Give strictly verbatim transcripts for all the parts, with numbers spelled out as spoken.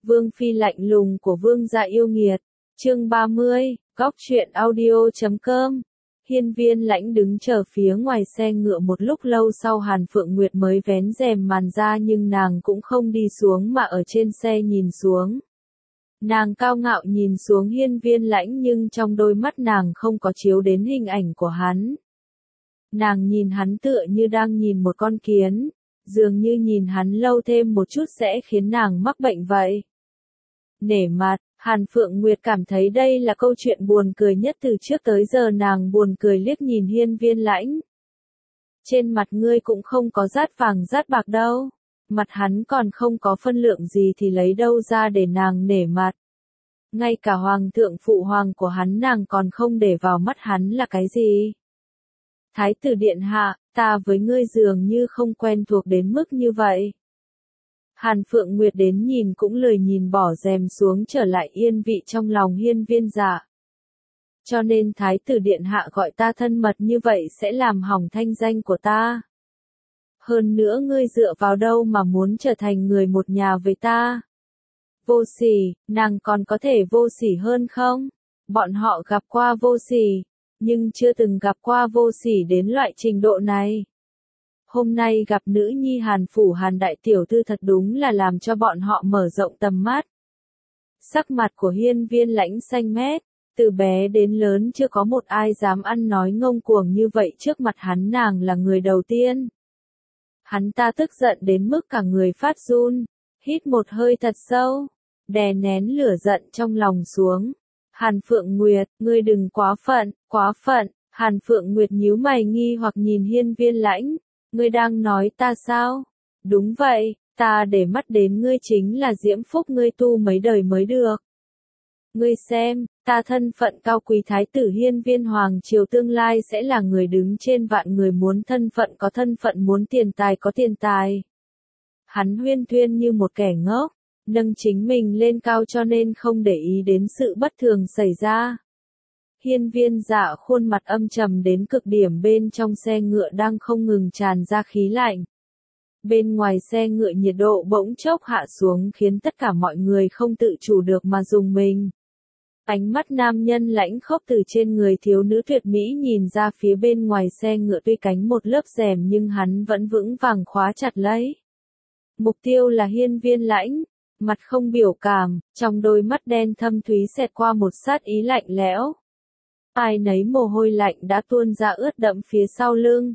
Vương phi lạnh lùng của vương gia yêu nghiệt. Chương ba mươi, góc truyện audio chấm com. Hiên Viên Lãnh đứng chờ phía ngoài xe ngựa một lúc lâu sau Hàn Phượng Nguyệt mới vén rèm màn ra, nhưng nàng cũng không đi xuống mà ở trên xe nhìn xuống. Nàng cao ngạo nhìn xuống Hiên Viên Lãnh, nhưng trong đôi mắt nàng không có chiếu đến hình ảnh của hắn. Nàng nhìn hắn tựa như đang nhìn một con kiến, dường như nhìn hắn lâu thêm một chút sẽ khiến nàng mắc bệnh vậy. Nể mặt, Hàn Phượng Nguyệt cảm thấy đây là câu chuyện buồn cười nhất từ trước tới giờ. Nàng buồn cười liếc nhìn Hiên Viên Lãnh. Trên mặt ngươi cũng không có dát vàng dát bạc đâu. Mặt hắn còn không có phân lượng gì thì lấy đâu ra để nàng nể mặt. Ngay cả hoàng thượng phụ hoàng của hắn nàng còn không để vào mắt hắn là cái gì. Thái tử điện hạ, ta với ngươi dường như không quen thuộc đến mức như vậy. Hàn Phượng Nguyệt đến nhìn cũng lười nhìn, bỏ rèm xuống trở lại yên vị trong lòng Hiên Viên Dạ. Cho nên Thái tử điện hạ gọi ta thân mật như vậy sẽ làm hỏng thanh danh của ta. Hơn nữa ngươi dựa vào đâu mà muốn trở thành người một nhà với ta? Vô sỉ, nàng còn có thể vô sỉ hơn không? Bọn họ gặp qua vô sỉ, nhưng chưa từng gặp qua vô sỉ đến loại trình độ này. Hôm nay gặp nữ nhi Hàn phủ Hàn đại tiểu thư thật đúng là làm cho bọn họ mở rộng tầm mắt. Sắc mặt của Hiên Viên Lãnh xanh mét, từ bé đến lớn chưa có một ai dám ăn nói ngông cuồng như vậy trước mặt hắn, nàng là người đầu tiên. Hắn ta tức giận đến mức cả người phát run, hít một hơi thật sâu, đè nén lửa giận trong lòng xuống. Hàn Phượng Nguyệt, ngươi đừng quá phận, quá phận. Hàn Phượng Nguyệt nhíu mày nghi hoặc nhìn Hiên Viên Lãnh. Ngươi đang nói ta sao? Đúng vậy, ta để mắt đến ngươi chính là diễm phúc ngươi tu mấy đời mới được. Ngươi xem, ta thân phận cao quý thái tử Hiên Viên hoàng triều tương lai sẽ là người đứng trên vạn người, muốn thân phận có thân phận, muốn tiền tài có tiền tài. Hắn huyên thuyên như một kẻ ngốc, nâng chính mình lên cao cho nên không để ý đến sự bất thường xảy ra. Hiên Viên Dạ khuôn mặt âm trầm đến cực điểm, bên trong xe ngựa đang không ngừng tràn ra khí lạnh. Bên ngoài xe ngựa nhiệt độ bỗng chốc hạ xuống khiến tất cả mọi người không tự chủ được mà rùng mình. Ánh mắt nam nhân lãnh khốc từ trên người thiếu nữ tuyệt mỹ nhìn ra phía bên ngoài xe ngựa, tuy cánh một lớp rèm nhưng hắn vẫn vững vàng khóa chặt lấy. Mục tiêu là Hiên Viên Lãnh, mặt không biểu cảm, trong đôi mắt đen thâm thúy xẹt qua một sát ý lạnh lẽo. Ai nấy mồ hôi lạnh đã tuôn ra ướt đẫm phía sau lưng.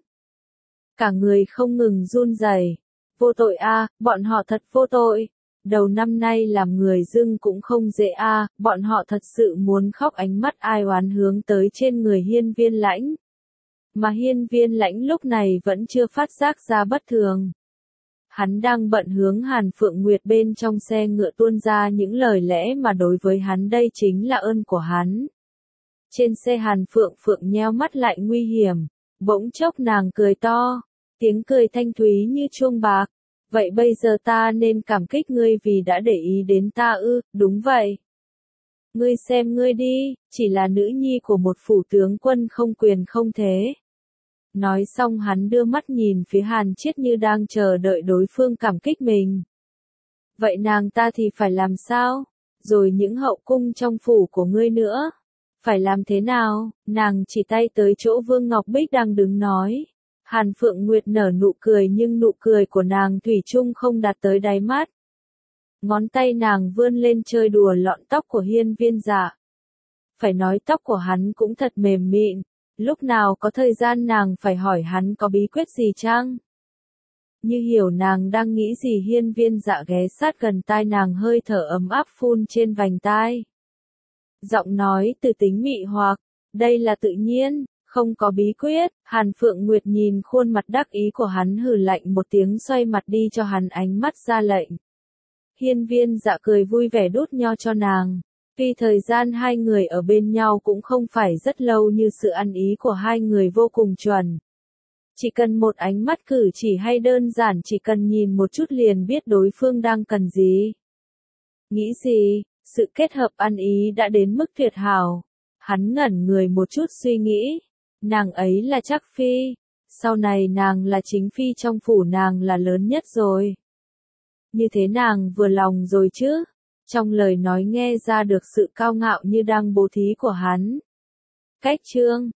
Cả người không ngừng run rẩy. Vô tội a, à, bọn họ thật vô tội. Đầu năm nay làm người dưng cũng không dễ a, à, bọn họ thật sự muốn khóc. Ánh mắt ai oán hướng tới trên người Hiên Viên Lãnh. Mà Hiên Viên Lãnh lúc này vẫn chưa phát giác ra bất thường. Hắn đang bận hướng Hàn Phượng Nguyệt bên trong xe ngựa tuôn ra những lời lẽ mà đối với hắn đây chính là ơn của hắn. Trên xe Hàn Phượng Phượng nheo mắt lại nguy hiểm, bỗng chốc nàng cười to, tiếng cười thanh thúy như chuông bạc. Vậy bây giờ ta nên cảm kích ngươi vì đã để ý đến ta ư? Đúng vậy. Ngươi xem ngươi đi, chỉ là nữ nhi của một phủ tướng quân không quyền không thế. Nói xong hắn đưa mắt nhìn phía Hàn Chiết như đang chờ đợi đối phương cảm kích mình. Vậy nàng ta thì phải làm sao? Rồi những hậu cung trong phủ của ngươi nữa? Phải làm thế nào? Nàng chỉ tay tới chỗ Vương Ngọc Bích đang đứng nói. Hàn Phượng Nguyệt nở nụ cười nhưng nụ cười của nàng thủy chung không đạt tới đáy mắt. Ngón tay nàng vươn lên chơi đùa lọn tóc của Hiên Viên Dạ. Phải nói tóc của hắn cũng thật mềm mịn. Lúc nào có thời gian nàng phải hỏi hắn có bí quyết gì chăng? Như hiểu nàng đang nghĩ gì, Hiên Viên Dạ ghé sát gần tai nàng, hơi thở ấm áp phun trên vành tai. Giọng nói từ tính mị hoặc, đây là tự nhiên, không có bí quyết. Hàn Phượng Nguyệt nhìn khuôn mặt đắc ý của hắn hừ lạnh một tiếng, xoay mặt đi cho hắn ánh mắt ra lệnh. Hiên Viên Dạ cười vui vẻ đút nho cho nàng. Tuy thời gian hai người ở bên nhau cũng không phải rất lâu, như sự ăn ý của hai người vô cùng chuẩn. Chỉ cần một ánh mắt cử chỉ hay đơn giản chỉ cần nhìn một chút liền biết đối phương đang cần gì. Nghĩ gì? Sự kết hợp ăn ý đã đến mức tuyệt hảo. Hắn ngẩn người một chút suy nghĩ. Nàng ấy là Trác Phi. Sau này nàng là chính phi trong phủ, nàng là lớn nhất rồi. Như thế nàng vừa lòng rồi chứ? Trong lời nói nghe ra được sự cao ngạo như đang bố thí của hắn. Cách chương